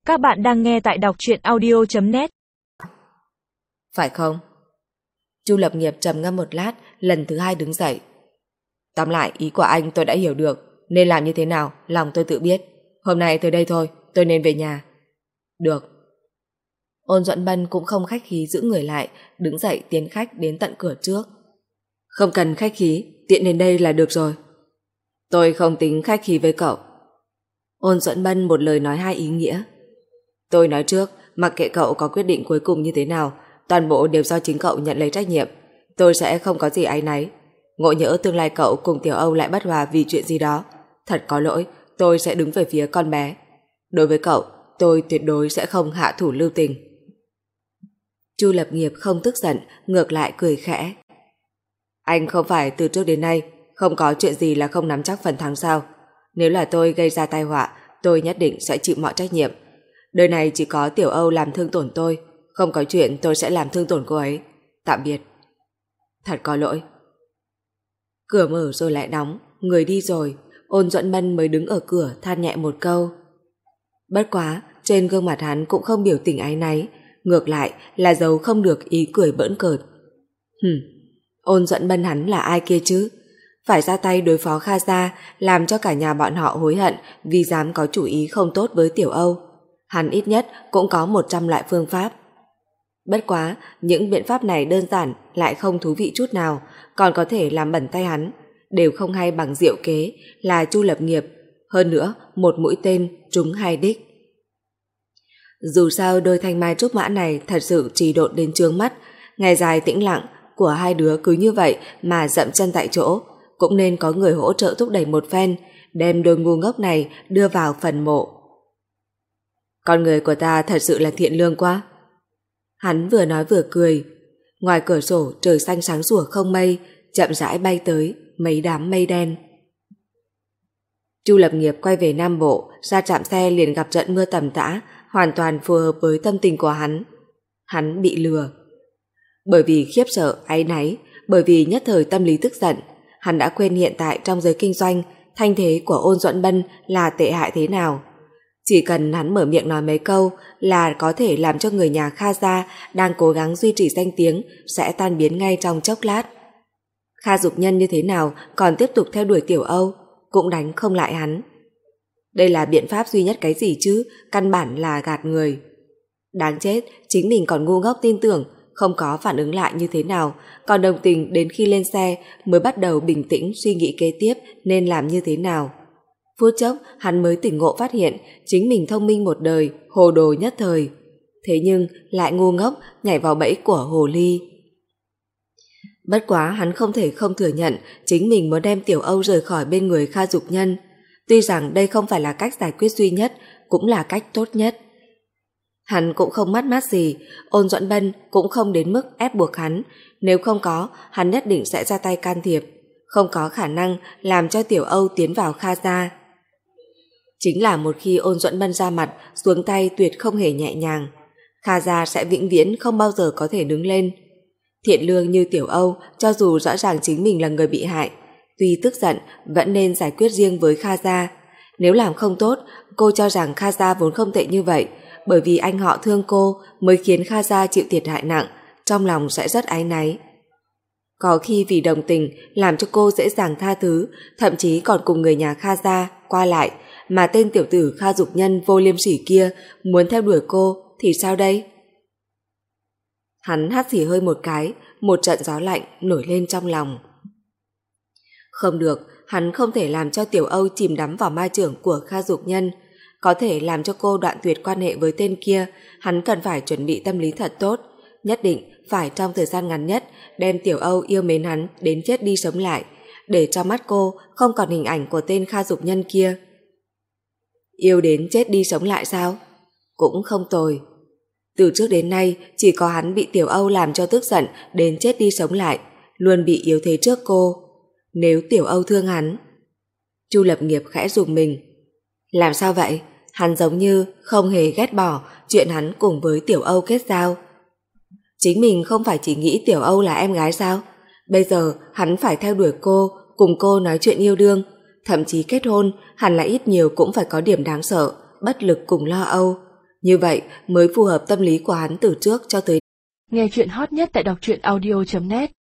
Các bạn đang nghe tại đọc truyện audio.net. Phải không? Chu Lập Nghiệp trầm ngâm một lát, lần thứ hai đứng dậy. Tóm lại, ý của anh tôi đã hiểu được, nên làm như thế nào, lòng tôi tự biết. Hôm nay tới đây thôi, tôi nên về nhà. Được. Ôn Duẫn Bân cũng không khách khí giữ người lại, đứng dậy tiến khách đến tận cửa trước. Không cần khách khí, tiện đến đây là được rồi. Tôi không tính khách khí với cậu. Ôn Duẫn Bân một lời nói hai ý nghĩa. Tôi nói trước, mặc kệ cậu có quyết định cuối cùng như thế nào, toàn bộ đều do chính cậu nhận lấy trách nhiệm. Tôi sẽ không có gì áy náy. Ngộ nhỡ tương lai cậu cùng Tiểu Âu lại bất hòa vì chuyện gì đó, thật có lỗi, tôi sẽ đứng về phía con bé. Đối với cậu, tôi tuyệt đối sẽ không hạ thủ lưu tình. Chu Lập Nghiệp không tức giận, ngược lại cười khẽ. Anh không phải từ trước đến nay không có chuyện gì là không nắm chắc phần thắng sao? Nếu là tôi gây ra tai họa, tôi nhất định sẽ chịu mọi trách nhiệm. Đời này chỉ có Tiểu Âu làm thương tổn tôi, không có chuyện tôi sẽ làm thương tổn cô ấy. Tạm biệt. Thật có lỗi. Cửa mở rồi lại đóng, người đi rồi, Ôn Duẫn Bân mới đứng ở cửa than nhẹ một câu. Bất quá, trên gương mặt hắn cũng không biểu tình áy náy, ngược lại là giấu không được ý cười bỡn cợt. Ôn Duẫn Bân hắn là ai kia chứ? Phải ra tay đối phó Kha gia, làm cho cả nhà bọn họ hối hận vì dám có chủ ý không tốt với Tiểu Âu. Hắn ít nhất cũng có 100 loại phương pháp. Bất quá, những biện pháp này đơn giản lại không thú vị chút nào, còn có thể làm bẩn tay hắn, đều không hay bằng diệu kế là Chu Lập Nghiệp. Hơn nữa, một mũi tên trúng hai đích. Dù sao đôi thanh mai trúc mã này thật sự trì độn đến chướng mắt, ngày dài tĩnh lặng của hai đứa cứ như vậy mà dậm chân tại chỗ, cũng nên có người hỗ trợ thúc đẩy một phen, đem đôi ngu ngốc này đưa vào phần mộ. Con người của ta thật sự là thiện lương quá. Hắn vừa nói vừa cười. Ngoài cửa sổ trời xanh sáng sủa không mây, chậm rãi bay tới mấy đám mây đen. Chu Lập Nghiệp quay về Nam Bộ, ra trạm xe liền gặp trận mưa tầm tã, hoàn toàn phù hợp với tâm tình của hắn. Hắn bị lừa. Bởi vì khiếp sợ, áy náy, bởi vì nhất thời tâm lý tức giận, hắn đã quên hiện tại trong giới kinh doanh, thanh thế của Ôn Duẫn Bân là tệ hại thế nào. Chỉ cần hắn mở miệng nói mấy câu là có thể làm cho người nhà Kha gia đang cố gắng duy trì danh tiếng sẽ tan biến ngay trong chốc lát. Kha Dục Nhân như thế nào còn tiếp tục theo đuổi Tiểu Âu, cũng đánh không lại hắn. Đây là biện pháp duy nhất cái gì chứ, căn bản là gạt người. Đáng chết, chính mình còn ngu ngốc tin tưởng, không có phản ứng lại như thế nào, còn đồng tình đến khi lên xe mới bắt đầu bình tĩnh suy nghĩ kế tiếp nên làm như thế nào. Phút chốc hắn mới tỉnh ngộ phát hiện chính mình thông minh một đời, hồ đồ nhất thời. Thế nhưng lại ngu ngốc nhảy vào bẫy của hồ ly. Bất quá hắn không thể không thừa nhận chính mình muốn đem Tiểu Âu rời khỏi bên người Kha Dục Nhân. Tuy rằng đây không phải là cách giải quyết duy nhất, cũng là cách tốt nhất. Hắn cũng không mất mát gì, Ôn Duẫn Bân cũng không đến mức ép buộc hắn. Nếu không có, hắn nhất định sẽ ra tay can thiệp. Không có khả năng làm cho Tiểu Âu tiến vào Kha gia. Chính là một khi Ôn Duẫn Bân ra mặt, xuống tay tuyệt không hề nhẹ nhàng. Kha gia sẽ vĩnh viễn không bao giờ có thể đứng lên. Thiện lương như Tiểu Âu, cho dù rõ ràng chính mình là người bị hại, tuy tức giận vẫn nên giải quyết riêng với Kha gia. Nếu làm không tốt, cô cho rằng Kha gia vốn không tệ như vậy, bởi vì anh họ thương cô mới khiến Kha gia chịu thiệt hại nặng, trong lòng sẽ rất áy náy. Có khi vì đồng tình làm cho cô dễ dàng tha thứ, thậm chí còn cùng người nhà Kha gia qua lại, mà tên tiểu tử Kha Dục Nhân vô liêm sỉ kia muốn theo đuổi cô thì sao đây? Hắn hắt xì hơi một cái, một trận gió lạnh nổi lên trong lòng. Không được, hắn không thể làm cho Tiểu Âu chìm đắm vào ma chưởng của Kha Dục Nhân. Có thể làm cho cô đoạn tuyệt quan hệ với tên kia, hắn cần phải chuẩn bị tâm lý thật tốt, nhất định phải trong thời gian ngắn nhất đem Tiểu Âu yêu mến hắn đến chết đi sống lại, để trong mắt cô không còn hình ảnh của tên Kha Dục Nhân kia. Yêu đến chết đi sống lại sao? Cũng không tồi. Từ trước đến nay chỉ có hắn bị Tiểu Âu làm cho tức giận đến chết đi sống lại, luôn bị yếu thế trước cô. Nếu Tiểu Âu thương hắn... Chu Lập Nghiệp khẽ rùng mình. Làm sao vậy? Hắn giống như không hề ghét bỏ chuyện hắn cùng với Tiểu Âu kết giao. Chính mình không phải chỉ nghĩ Tiểu Âu là em gái sao? Bây giờ hắn phải theo đuổi cô, cùng cô nói chuyện yêu đương, thậm chí kết hôn, hẳn là ít nhiều cũng phải có điểm đáng sợ, bất lực cùng lo âu. Như vậy mới phù hợp tâm lý của hắn từ trước cho tới. Nghe chuyện hot nhất tại đọc truyện audio.net